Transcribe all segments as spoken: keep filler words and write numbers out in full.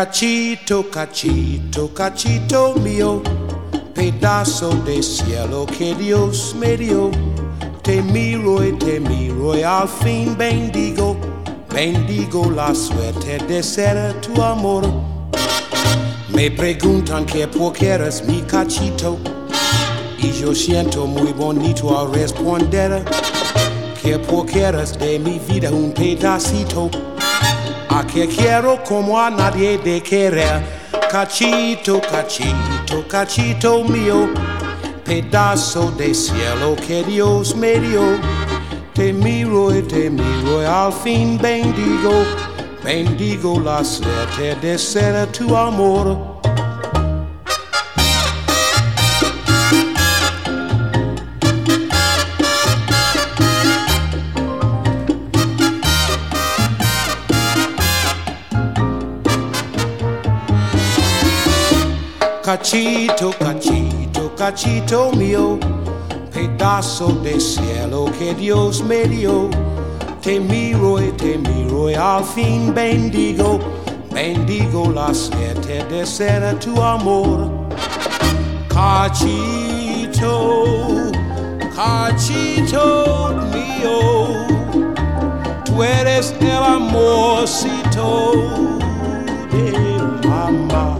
Cachito, cachito, cachito mío, pedazo de cielo que Dios me dio. Te miro y te miro y al fin bendigo, bendigo la suerte de ser tu amor. Me preguntan que por qué eres mi cachito y yo siento muy bonito al responder que por qué eres de mi vida un pedacito, a que quiero como a nadie de querer. Cachito, cachito, cachito mío, pedazo de cielo que Dios me dio. Te miro y te miro y al fin bendigo, bendigo la suerte de ser tu amor. Cachito, cachito, cachito mío, pedazo de cielo que Dios me dio. Te miro y te miro y al fin bendigo, bendigo la suerte de ser tu amor. Cachito, cachito mío, tú eres el amorcito de mamá.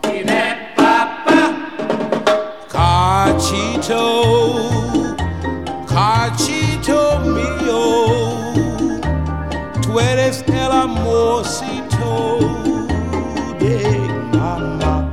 Cachito, cachito mío, tú eres el amorcito de mamá.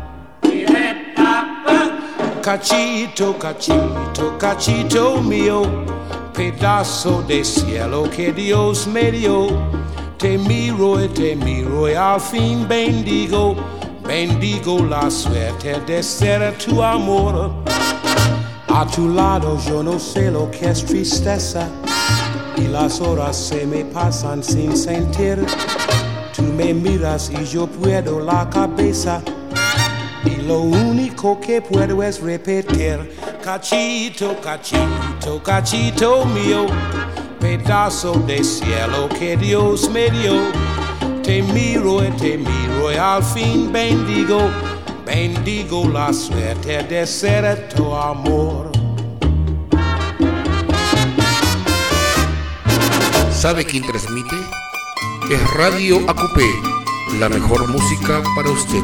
Cachito, cachito, cachito mío, pedazo de cielo que Dios me dio. Te miro y te miro y al fin bendigo, bendigo la suerte de ser tu amor. A tu lado yo no sé lo que es tristeza y las horas se me pasan sin sentir. Tú me miras y yo puedo la cabeza y lo único que puedo es repetir. Cachito, cachito, cachito mío, pedazo de cielo que Dios me dio. Te miro y te miro y al fin bendigo, bendigo la suerte de ser tu amor. ¿Sabe quién transmite? Es Radio Acupé, la mejor música para usted.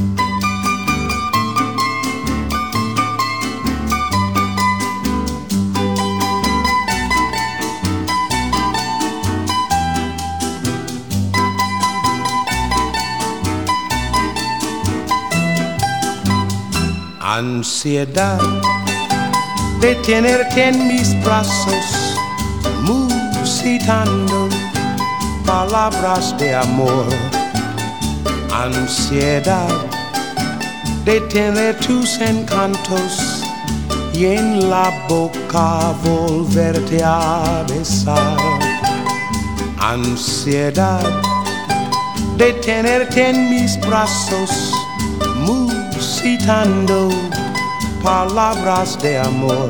Ansiedad de tenerte en mis brazos, musitando palabras de amor. Ansiedad de tener tus encantos y en la boca volverte a besar. Ansiedad de tenerte en mis brazos, musitando palabras de amor.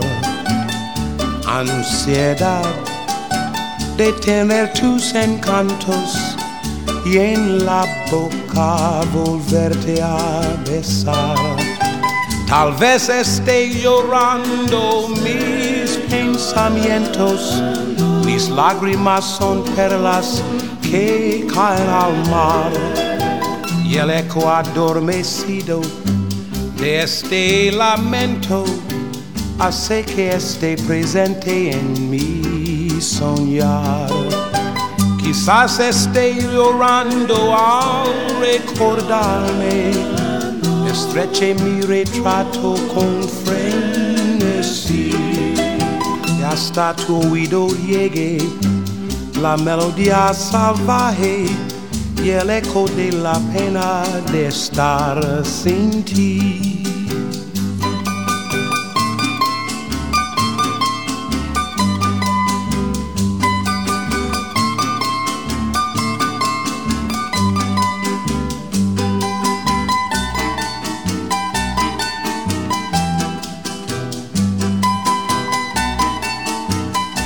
Ansiedad de tener tus encantos y en la boca volverte a besar. Tal vez esté llorando mis pensamientos, mis lágrimas son perlas que caen al mar y el eco adormecido de este lamento hace que esté presente en mi soñar. Quizás esté llorando al recordarme, estreche mi retrato con frenesí y hasta tu oído llegue la melodía salvaje y el eco de la pena de estar sin ti.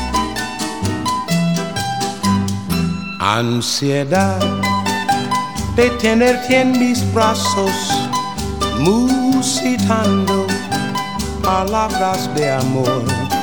Ansiedad de tenerte en mis brazos, musitando palabras de amor,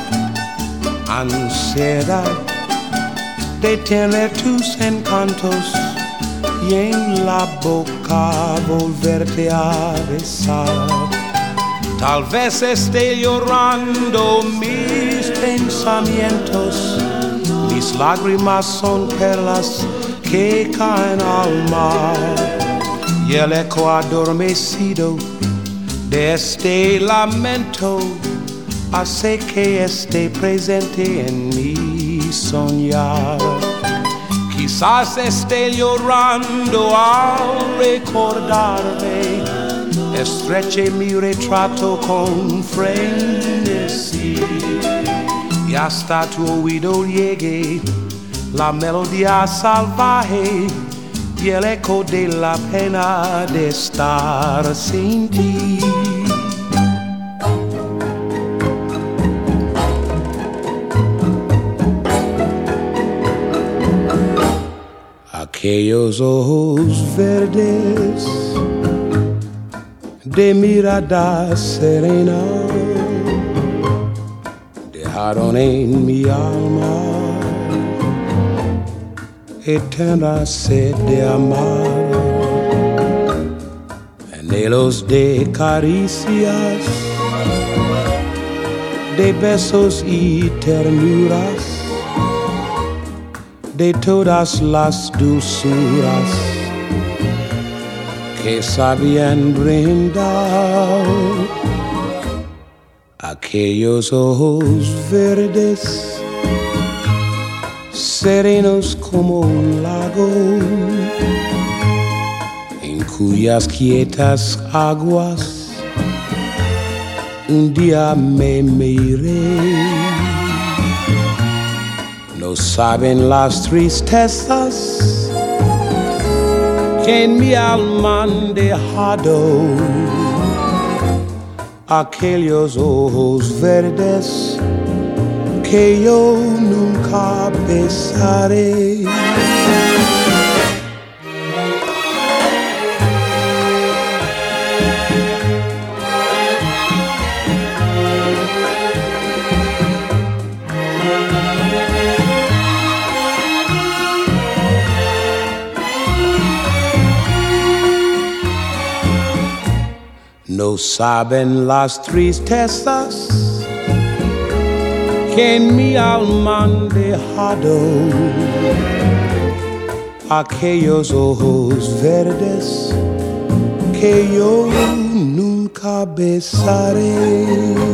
ansiedad de tener tus encantos y en la boca volverte a besar. Tal vez esté llorando mis pensamientos, mis lágrimas son perlas que caen al mar, y el eco adormecido de este lamento hace que esté presente en mi soñar. Quizás esté llorando al recordarme, estreche mi retrato con frenesí, y hasta tu oído llegue la melodía salvaje y el eco de la pena de estar sin ti. Aquellos ojos verdes de mirada serena dejaron en mi alma eterna sed de amar, anhelos de caricias, de besos y ternuras, de todas las dulzuras que sabían brindar. Aquellos ojos verdes serenos como un lago, en cuyas quietas aguas un día me miré. No saben las tristezas que en mi alma han dejado aquellos ojos verdes que yo nunca besaré. No saben las tristezas que en mi alma han dejado aquellos ojos verdes que yo nunca besaré.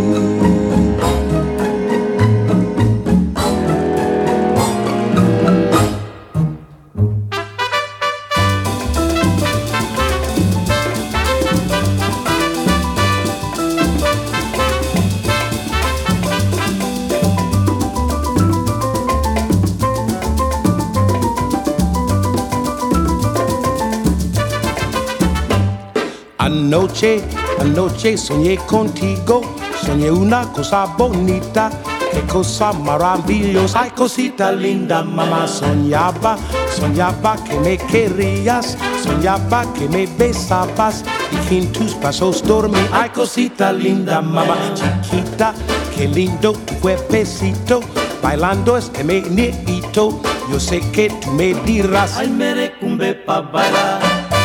Anoche, anoche soñé contigo, soñé una cosa bonita, qué cosa maravillosa. Ay, cosita linda, mamá, soñaba, soñaba que me querías, soñaba que me besabas y que en tus brazos dormí. Ay, cosita linda, mamá, chiquita, qué lindo tu cuerpecito, bailando este meneíto. Yo sé que tú me dirás, ay, merecumbe pa' bailar.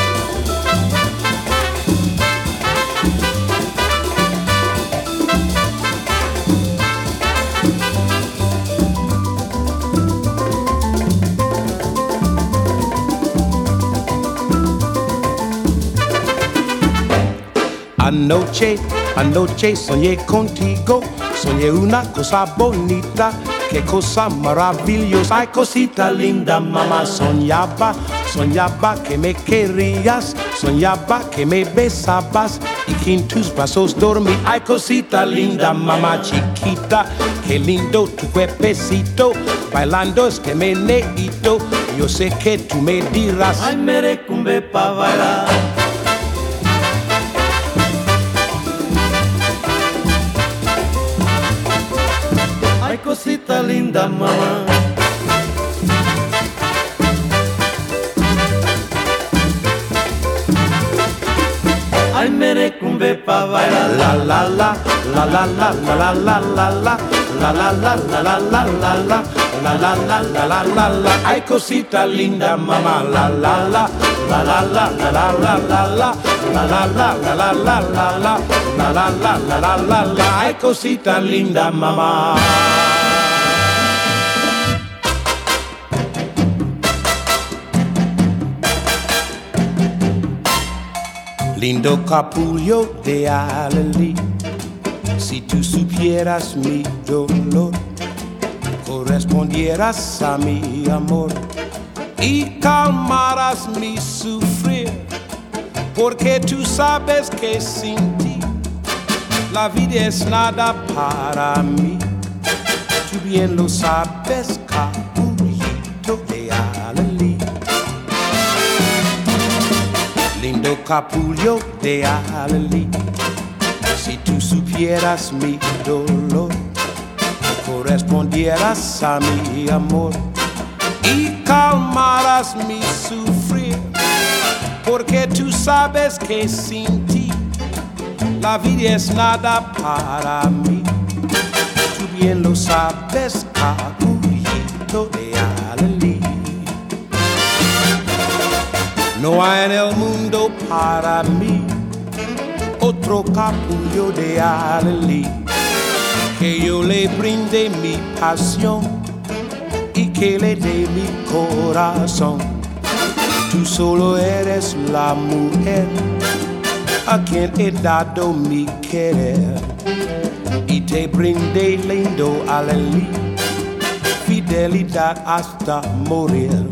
Anoche, anoche soñé contigo, soñé una cosa bonita, qué cosa maravillosa. Ay, cosita linda, mamá, soñaba, soñaba que me querías, soñaba que me besabas y que en tus brazos dormí. Ay, cosita linda, mamá, chiquita, qué lindo tu cuerpecito, bailando este meneíto. Yo sé que tú me dirás, ay, merecumbe pa' bailar. Ay, cosita linda, mamá. merecumbe pa bailar. La la la, la la la la la la la la, la la la la la la la la, la la la la la la la. Ay cosita linda mamá, la la la, la la la la la la la la, la la la la la la la la, la la la la la la la. Ay cosita linda mamá. Lindo capullo de Alelí, si tú supieras mi dolor, correspondieras a mi amor y calmarás mi sufrir, porque tú sabes que sin ti la vida es nada para mí. Tú bien lo sabes, capullito de Alelí. Lindo capullo de Alelí, si tú supieras mi dolor, correspondieras a mi amor y calmarás mi sufrir, porque tú sabes que sin ti la vida es nada para mí. Tú bien lo sabes, capullito de Alelí. No hay en el mundo para mí otro capullo de Alelí, que yo le brinde mi pasión y que le dé mi corazón. Tú solo eres la mujer a quien he dado mi querer, y te brindé lindo Alelí, fidelidad hasta morir.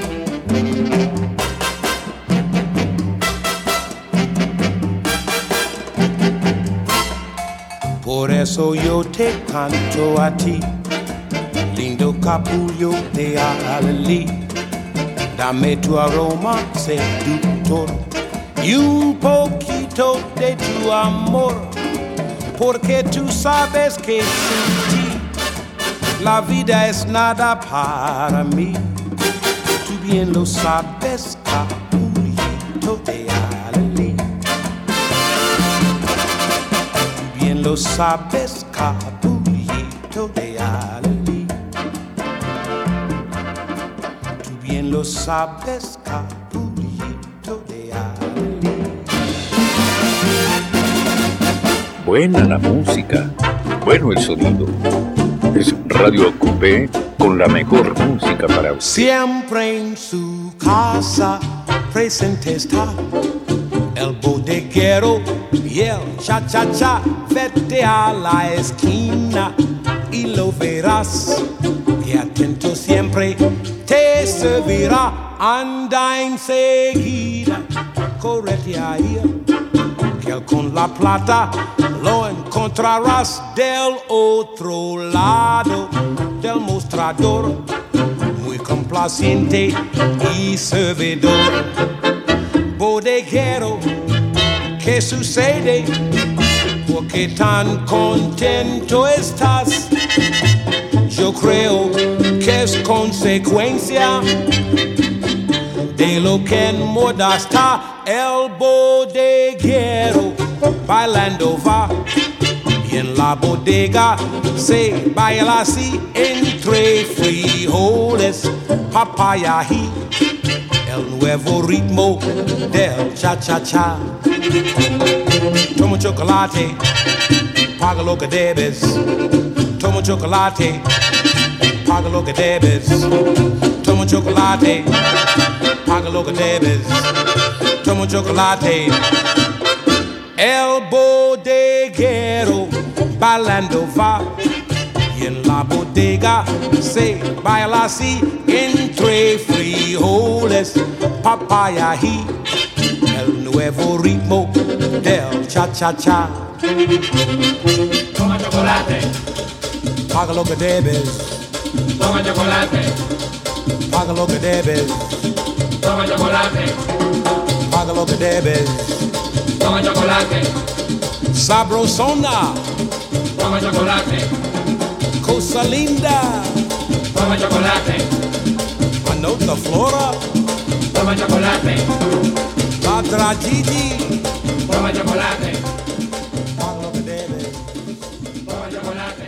Por eso yo te canto a ti, lindo capullo de Alelí. Dame tu aroma seductor y un poquito de tu amor, porque tú sabes que sin ti la vida es nada para mí. Tú bien lo sabes, capullito de Alelí. Lo sabes, capullito de Alelí. Tú bien lo sabes, capullito de Alelí. Buena la música, bueno el sonido. Es Radio Acupé con la mejor música para usted. Siempre en su casa presente está el bodeguero y el cha-cha-cha. Vete a la esquina y lo verás, y atento siempre te servirá. Anda enseguida, córrete ahí, que él con la plata lo encontrarás del otro lado del mostrador, muy complaciente y servidor. Bodeguero, ¿qué sucede? ¿Por qué tan contento estás? Yo creo que es consecuencia de lo que en moda está. El bodeguero bailando va, y en la bodega se baila así, entre frijoles, papaya y el nuevo ritmo del cha-cha-cha. Toma chocolate, paga lo que debes. Toma chocolate, paga lo que debes. Toma chocolate, paga lo que debes. Toma chocolate. El bodeguero bailando va, y en la bodega se baila así, entre frijoles, papaya y el nuevo ritmo del cha-cha-cha. Toma chocolate, paga lo que debes. Toma chocolate, paga lo que debes. Toma chocolate, paga lo que debes. Toma chocolate, sabrosona. Toma chocolate, cosa linda. Toma chocolate, anota flora. Toma chocolate, Padra Gigi. toma chocolate, Hago lo que debe. toma chocolate.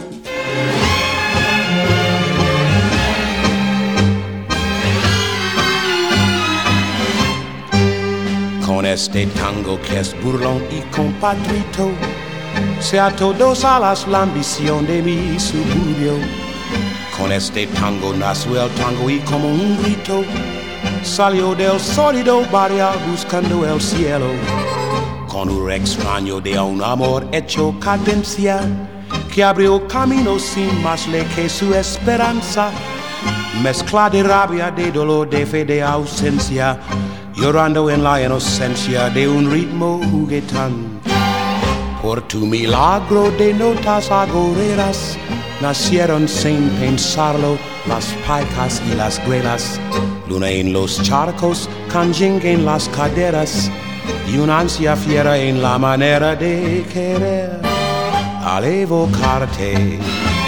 Con este tango que es burlón y compatrito, sea todos alas la ambición de mi suburbio. Con este tango nació el tango y como un grito salió del sólido barrio buscando el cielo. Con un extraño de un amor hecho cadencia que abrió camino sin más ley que su esperanza. Mezcla de rabia, de dolor, de fe, de ausencia, llorando en la inocencia de un ritmo juguetón. Por tu milagro de notas agoreras nacieron sin pensarlo las paicas y las grelas. Luna en los charcos, canjing en las caderas y una ansia fiera en la manera de querer. Al evocarte,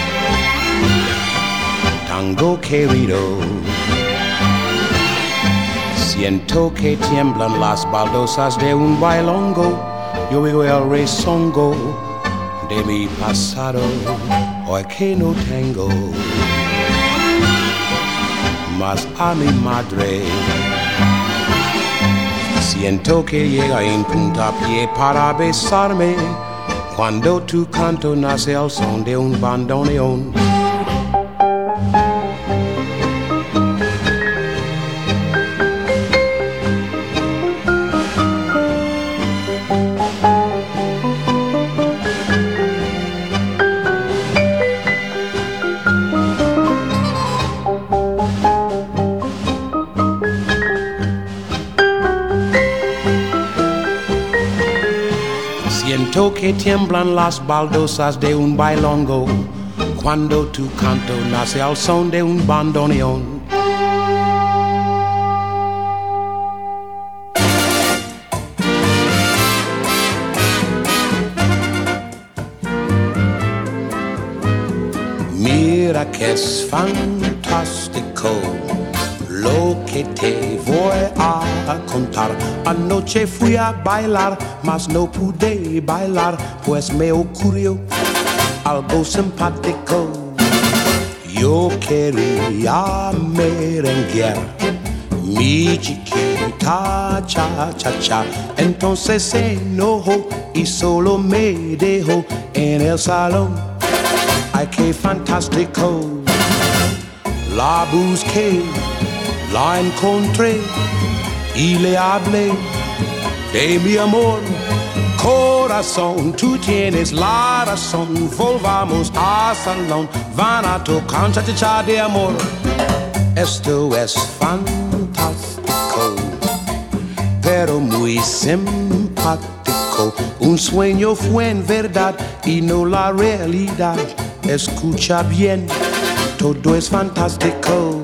tango querido, siento que tiemblan las baldosas de un bailongo. Yo oigo el rezongo de mi pasado, hoy que no tengo más a mi madre. Siento que llega en puntapié para besarme cuando tu canto nace el son de un bandoneón. Siento que tiemblan las baldosas de un bailongo cuando tu canto nace al son de un bandoneón. Mira que es fantástico lo que te voy a contar. Anoche fui a bailar, mas no pude bailar, pues me ocurrió algo simpático. Yo quería merenguear mi chiquita cha cha cha. Entonces se enojó y solo me dejó en el salón. Ay, qué fantástico. La busqué, la encontré y le hablé de mi amor. Corazón, tú tienes la razón, volvamos al salón, van a tocar cha cha cha de amor. Esto es fantástico, pero muy simpático. Un sueño fue en verdad y no la realidad. Escucha bien, todo es fantástico.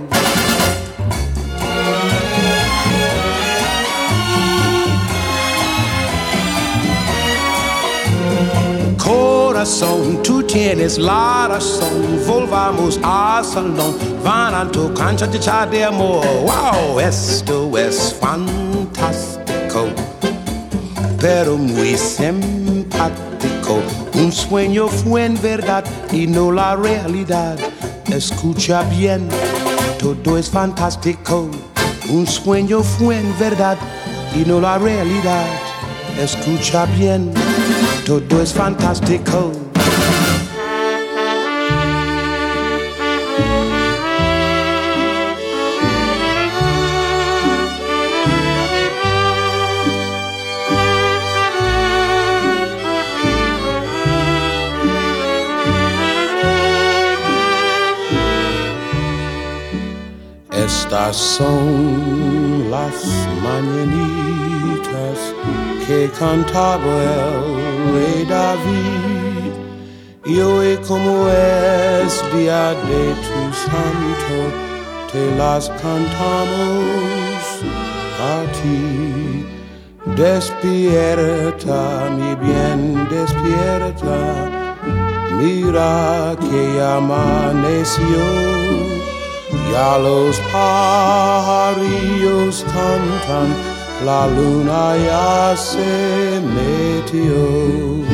Corazón, tú tienes la razón, volvamos al salón, van a tocar cha cha cha de amor. Wow, esto es fantástico, pero muy simpático. Un sueño fue en verdad y no la realidad. Escucha bien, todo es fantástico. Un sueño fue en verdad y no la realidad. Escucha bien, todo es fantástico. Estas son las mañanitas que cantaba el rey David, y hoy como es día de tu santo, te las cantamos a ti. Despierta, mi bien, despierta, mira que ya amaneció. Ya los pajarillos cantan la luna ya se metió.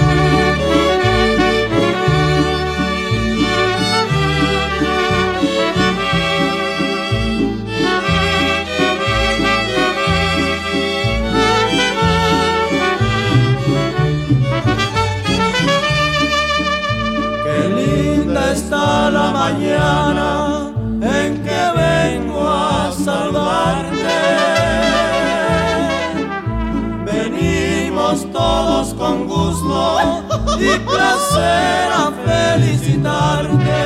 Está la mañana en que vengo a saludarte. Venimos todos con gusto y placer a felicitarte.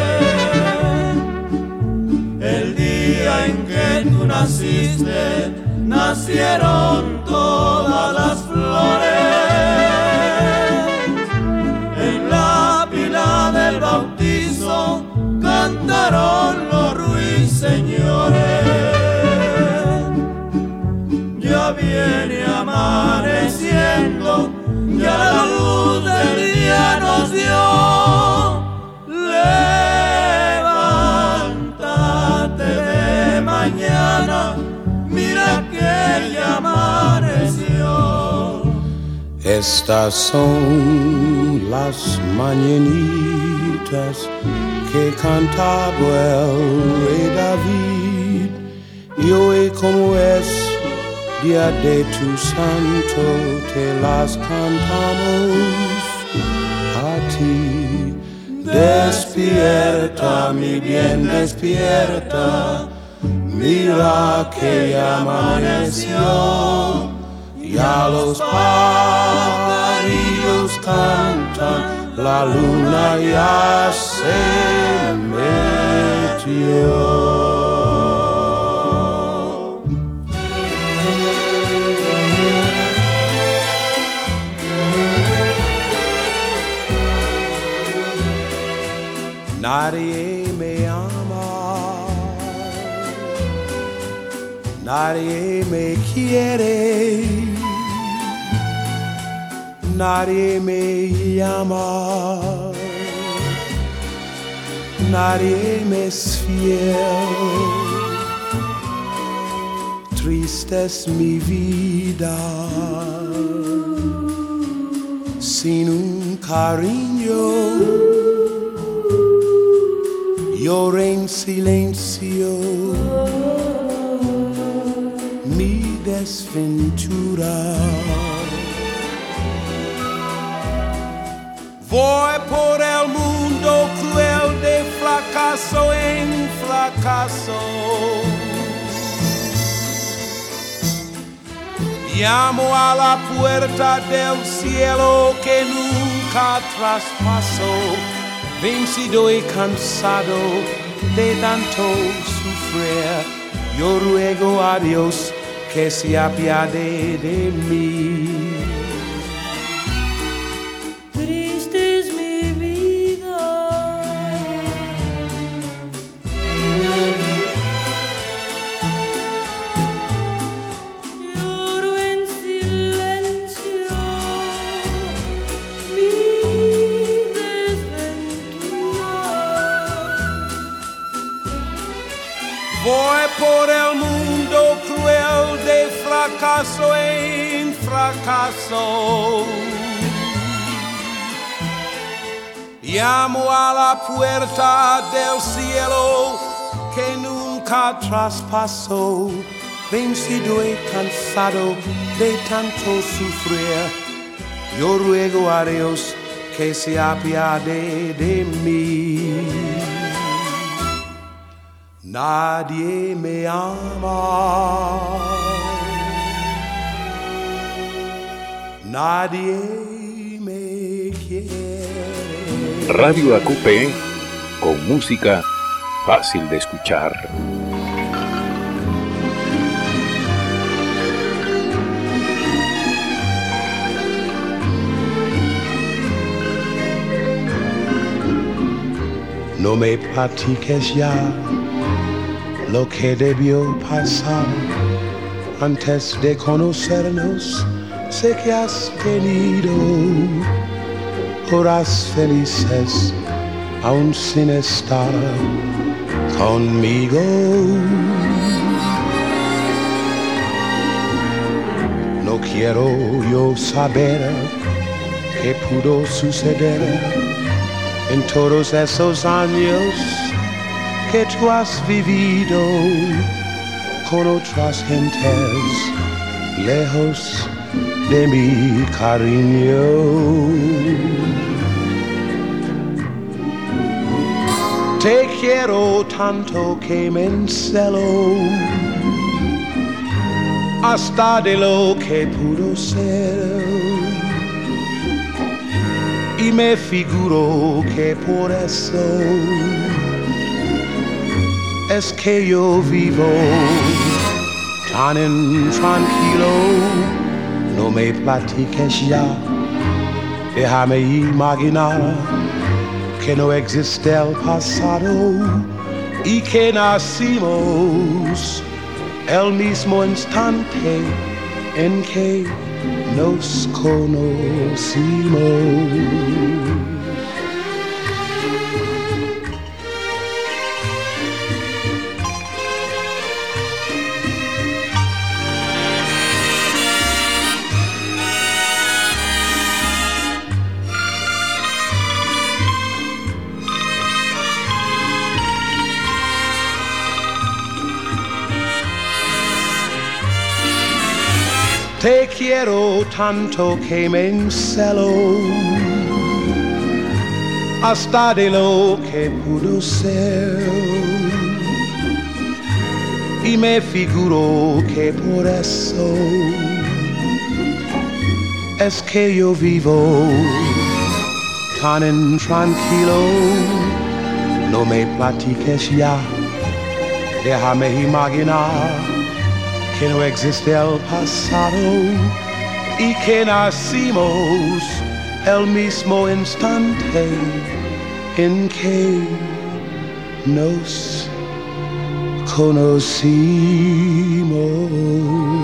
El día en que tú naciste, nacieron todas las flores. En la pila del bautizo cantaron los ruiseñores. Ya viene amaneciendo, ya la luz del día nos dio. Levántate de mañana, mira que ya amaneció. Estas son las mañanitas que cantaba el rey David, y hoy como es día de tu santo te las cantamos a ti. Despierta, mi bien, despierta, mira que ya amaneció. Ya los pajarillos cantan, la luna ya se metió. Nadie me ama, nadie me quiere, nadie me llama, nadie me es fiel. Triste es mi vida sin un cariño. Lloré en silencio mi desventura. Voy por el mundo cruel de fracaso en fracaso. Llamo a la puerta del cielo que nunca traspaso. Vencido y cansado de tanto sufrir, yo ruego a Dios que se apiade de mí. Triste es mi vida, lloro en silencio mi Voy por el mundo cruel de fracaso en fracaso. Llamo a la puerta del cielo que nunca traspaso. Vencido y cansado de tanto sufrir, yo ruego a Dios que se apiade de mí. Nadie me ama, nadie me quiere. Radio A Q P, con música fácil de escuchar. No me platiques ya lo que debió pasar antes de conocernos. Sé que has tenido horas felices aún sin estar conmigo. no quiero yo saber qué pudo suceder en todos esos años que tú has vivido con otras gentes lejos de mi cariño. Te quiero tanto que me encelo hasta de lo que pudo ser, y me figuro que por eso es que yo vivo tan intranquilo. No me platiques ya, déjame imaginar que no existe el pasado y que nacimos el mismo instante en que nos conocimos. Te quiero tanto que me encelo hasta de lo que pudo ser, y me figuro que por eso es que yo vivo tan intranquilo. No me platiques ya, déjame imaginar que no existe el pasado y que nacimos el mismo instante en que nos conocimos.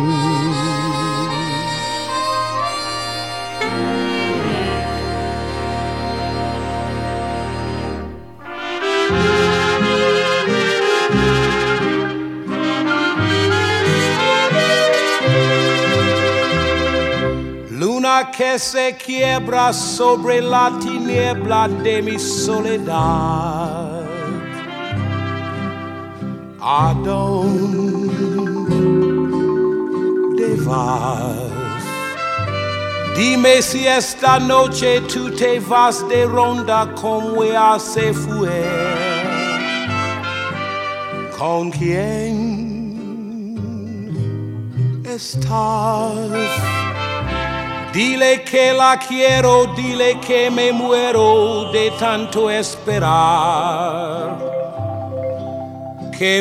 Que se quiebra sobre la tiniebla de mi soledad. ¿A dónde vas? Dime si esta noche tú te vas de ronda como ella se fue. ¿Con quién estás? Dile que la quiero, dile que me muero de tanto esperar. Que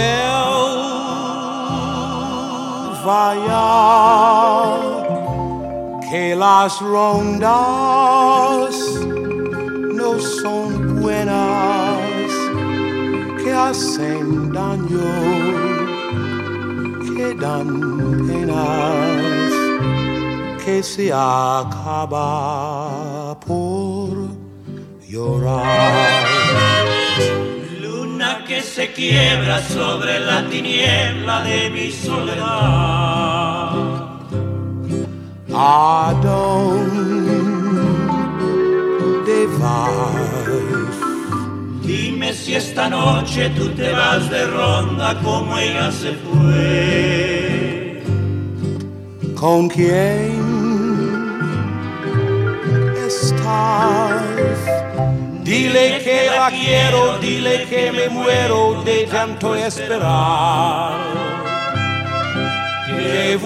vuelva ya, que las rondas no son buenas, que hacen daño, que dan penas, que se acaba por llorar. Luna que se quiebra sobre la tiniebla de mi soledad. ¿A dónde vas? Dime si esta noche tú te vas de ronda como ella se fue. ¿Con quién estás? Dile que la quiero, dile que me muero de tanto esperar. Que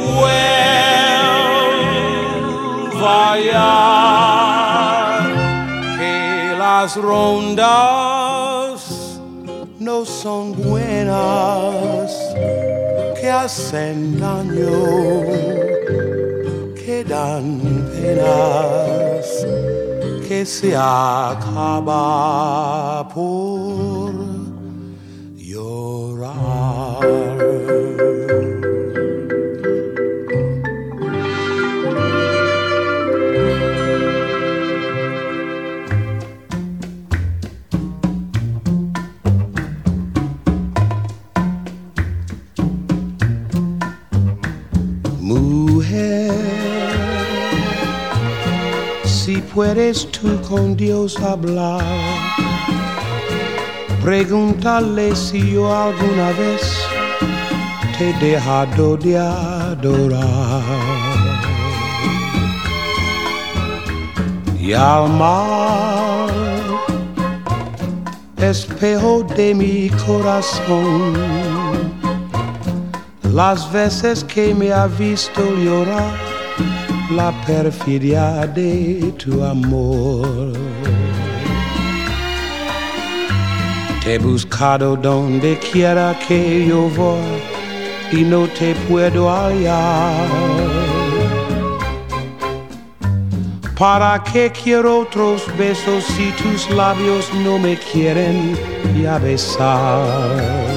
vuelva ya, que las rondas no son buenas, que hacen daño, que dan penas, que se acaba por llorar. Mujer, puedes tú con Dios hablar, pregúntale si yo alguna vez te he dejado de adorar. Y al mar, espejo de mi corazón, las veces que me ha visto llorar, la perfidia de tu amor. Te he buscado donde quiera que yo voy y no te puedo hallar. ¿Para qué quiero otros besos si tus labios no me quieren ya besar?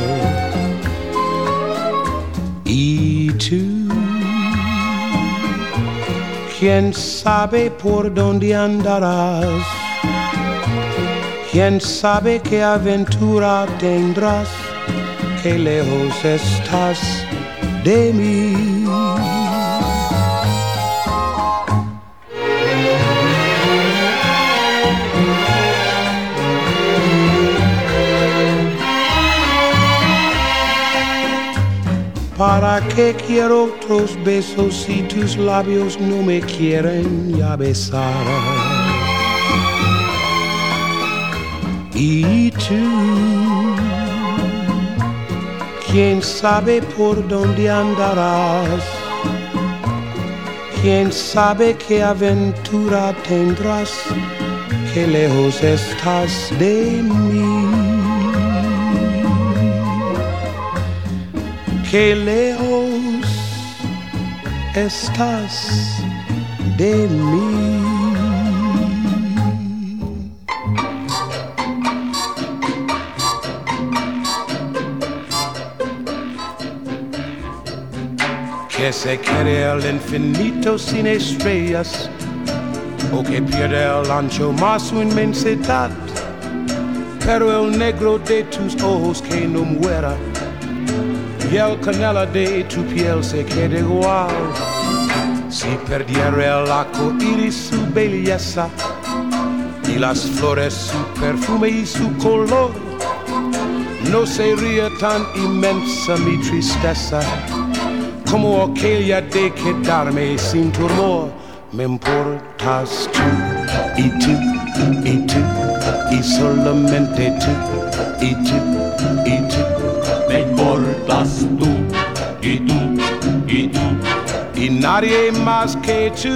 Y tú, ¿quién sabe por dónde andarás? ¿Quién sabe qué aventura tendrás? Qué lejos estás de mí. ¿Para qué quiero otros besos si tus labios no me quieren ya besar? Y tú, ¿quién sabe por dónde andarás? ¿Quién sabe qué aventura tendrás? Qué lejos estás de mí. Qué lejos estás de mí. Que se quiere el infinito sin estrellas, o que pierde el ancho más su inmensidad, pero el negro de tus ojos que no muera y el canela de tu piel se queda igual. Si perdiera el arco iris su belleza y las flores su perfume y su color, no sería tan inmensa mi tristeza como aquella de quedarme sin tu amor. Me importas tú y tú y tú y solamente tú y tú y tú. Me importas tú y tú y tú y nadie más que tú.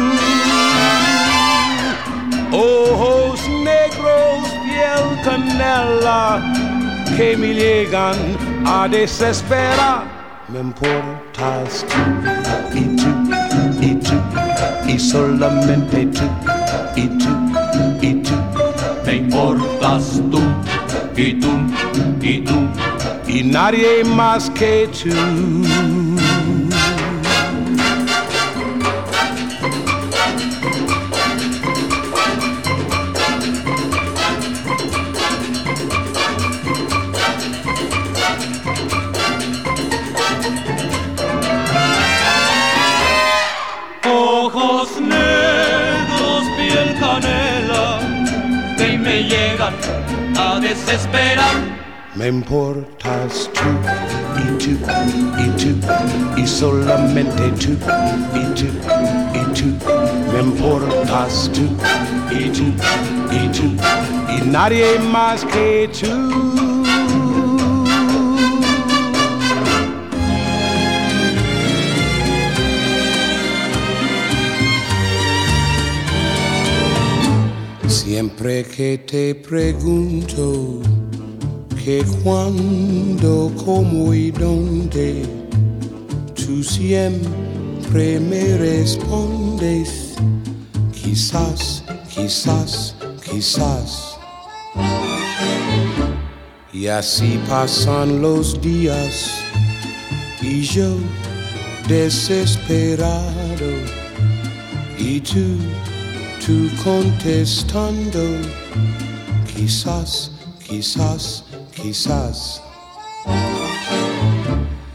Ojos negros, piel canela que me llegan a desesperar. Me importas tú y tú y tú y solamente tú y tú y tú. Me importas tú y tú y tú y nadie más que tú. Ojos negros, piel canela, que me llegan a desesperar. Me importas tú y tú y tú y solamente tú y tú y tú. Me importas tú y tú y tú y nadie más que tú. Siempre que te pregunto que cuándo, cómo y dónde, tú siempre me respondes, quizás, quizás, quizás. Y así pasan los días y yo desesperado y tú, tú contestando, quizás, quizás, quizás.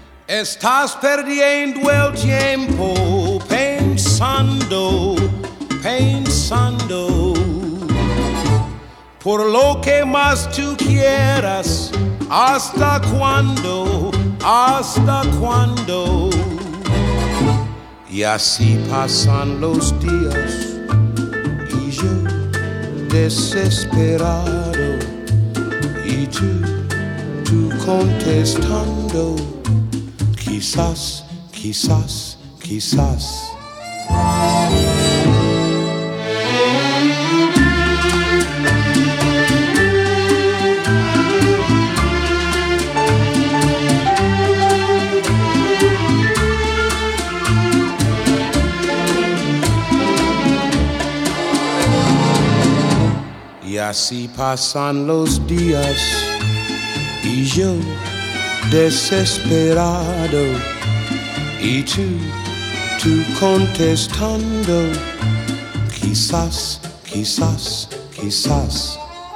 Estás perdiendo el tiempo pensando pensando por lo que más tú quieras. ¿Hasta cuándo? ¿Hasta cuándo? Y así pasan los días y yo desesperado y tú, tú contestando quizás, quizás, quizás. Y así pasan los días y yo desesperado y tú, tú contestando quizás, quizás, quizás.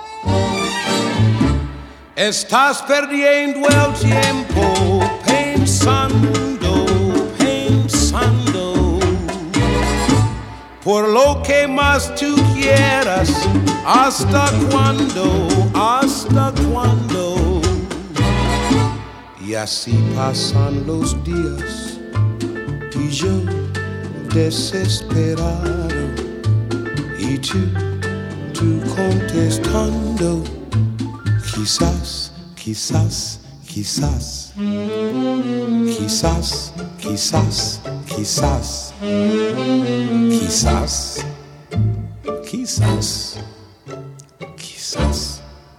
Estás perdiendo el tiempo pensando, pensando por lo que más tú quieras. ¿Hasta cuándo? ¿Hasta cuándo? Y así pasan los días y yo desesperado y tú, tú contestando quizás, quizás, quizás, quizás, quizás, quizás, quizás, quizás. Quizás.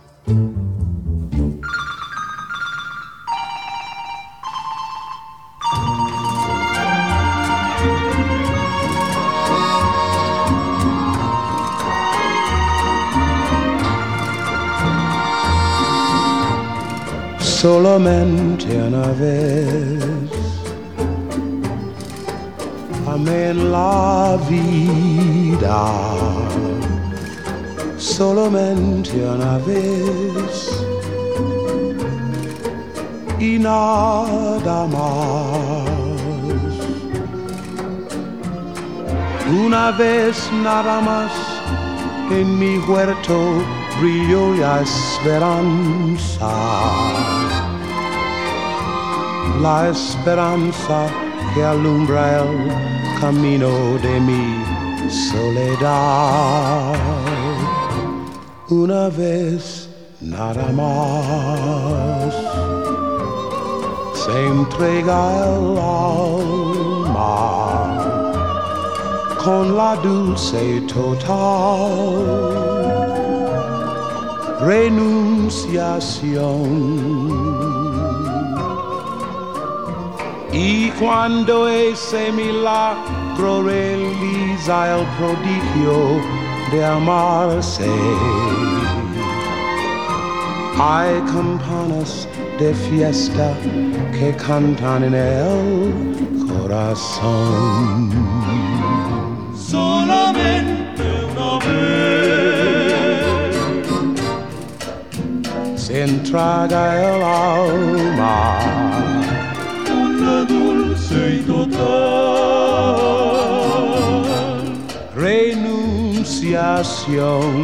Solamente una vez amé en la vida. Solamente una vez y nada más. Una vez nada más en mi huerto brilló la esperanza, la esperanza que alumbra el camino de mi soledad. Una vez nada más se entrega el alma con la dulce total renunciación. Y cuando ese milagro realiza el prodigio de amarse, hay campanas de fiesta que cantan en el corazón. Solamente una vez se entrega el alma con la dulce y total renunciación.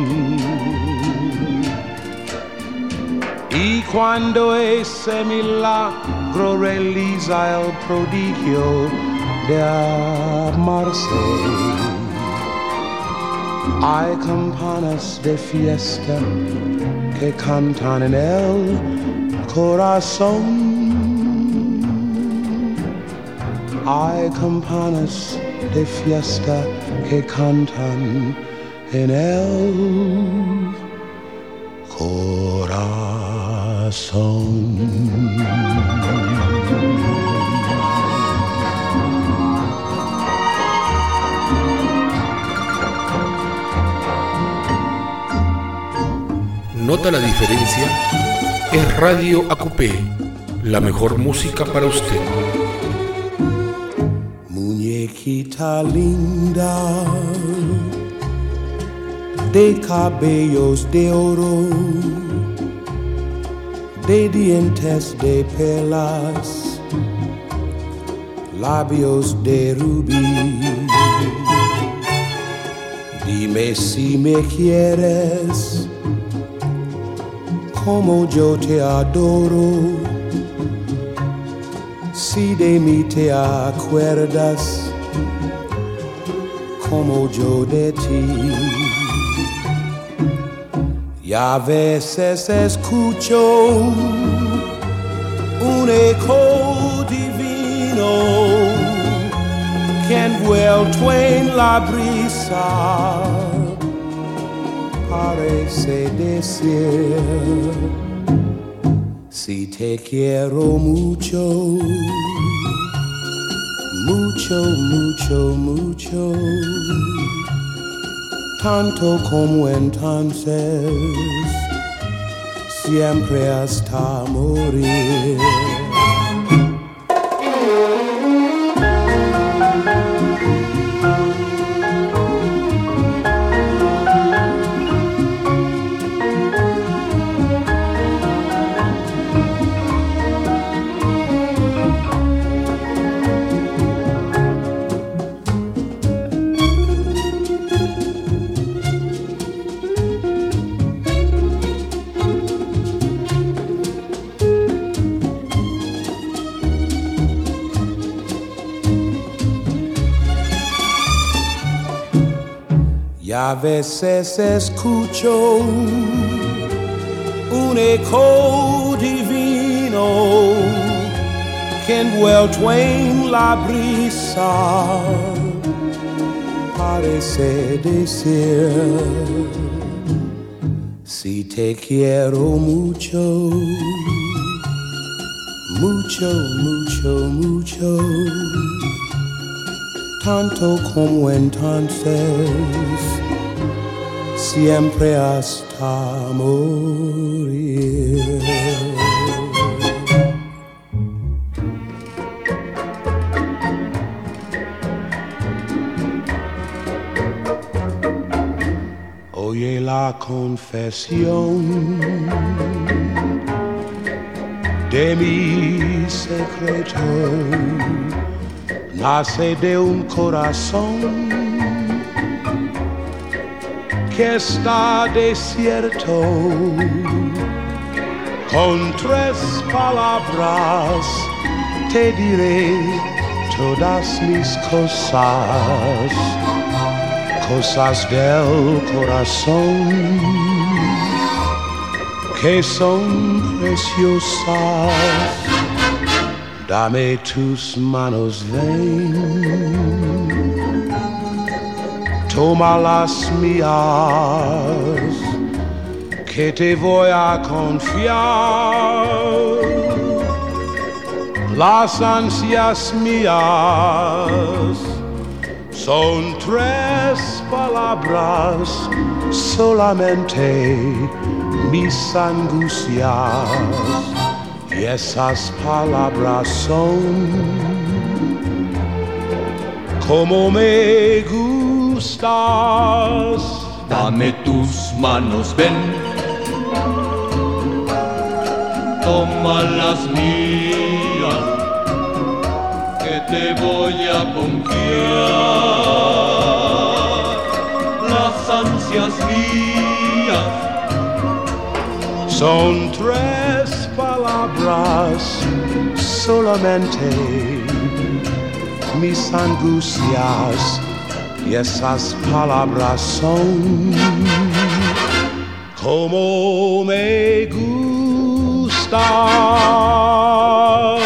Y cuando ese milagro realiza el prodigio de amarse, hay campanas de fiesta que cantan en el corazón. Hay campanas de fiesta que cantan en el corazón. ¿Nota la diferencia? Es Radio A Q P, la mejor música para usted. Muñequita linda, de cabellos de oro, de dientes de perlas, labios de rubí, Dime si me quieres como yo te adoro, si de mí te acuerdas como yo de ti. Y a veces escucho un eco divino que envuelto en la brisa parece decir: si te quiero mucho, mucho, mucho, mucho, tanto como entonces, siempre hasta morir. Y a veces escucho un eco divino que envuelto en la brisa parece decir: si te quiero mucho, mucho, mucho, mucho, tanto como entonces, siempre hasta morir. Oye la confesión de mi secreto, nace de un corazón que está desierto. Con tres palabras te diré todas mis cosas, cosas del corazón que son preciosas. Dame tus manos, ven, toma las mías, que te voy a confiar las ansias mías. Son tres palabras solamente, mis angustias, y esas palabras son como me gustas. Dame tus manos, ven, toma las mías, que te voy a confiar las ansias mías. Son tres palabras solamente, mis angustias, y esas palabras son como me gustas.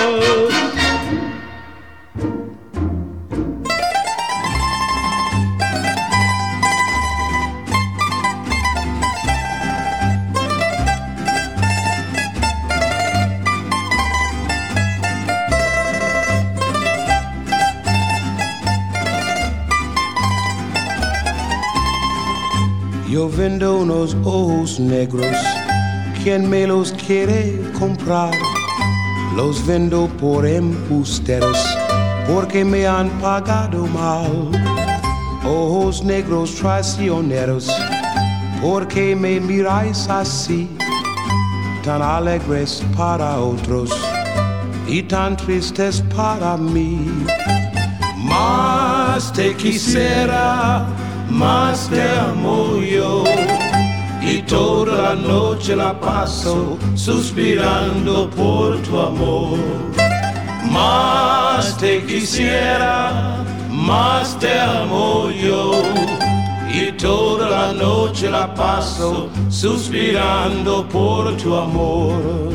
Yo vendo unos ojos negros, ¿quién me los quiere comprar? Los vendo por embusteros, porque me han pagado mal. Ojos negros traicioneros, porque me miráis así, tan alegres para otros y tan tristes para mí. Más te quisiera más te amo yo. Y toda la noche la paso suspirando por tu amor. Más te quisiera, más te amo yo. Y toda la noche la paso suspirando por tu amor.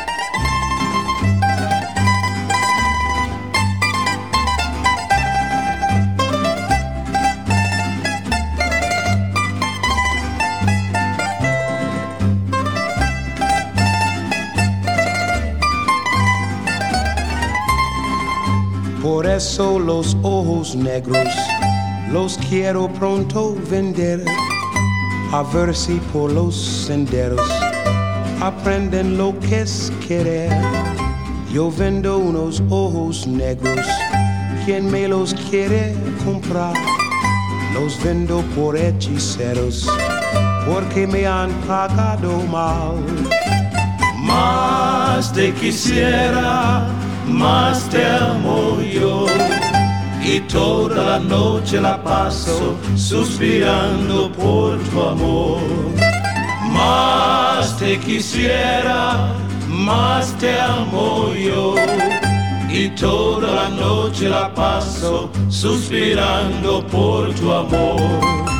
Por eso los ojos negros los quiero pronto vender, a ver si por los senderos aprenden lo que es querer. Yo vendo unos ojos negros, quien me los quiere comprar, los vendo por hechiceros, porque me han pagado mal. Más te quisiera, más te amo yo. Y toda la noche la paso suspirando por tu amor. Más te quisiera, más te amo yo. Y toda la noche la paso suspirando por tu amor.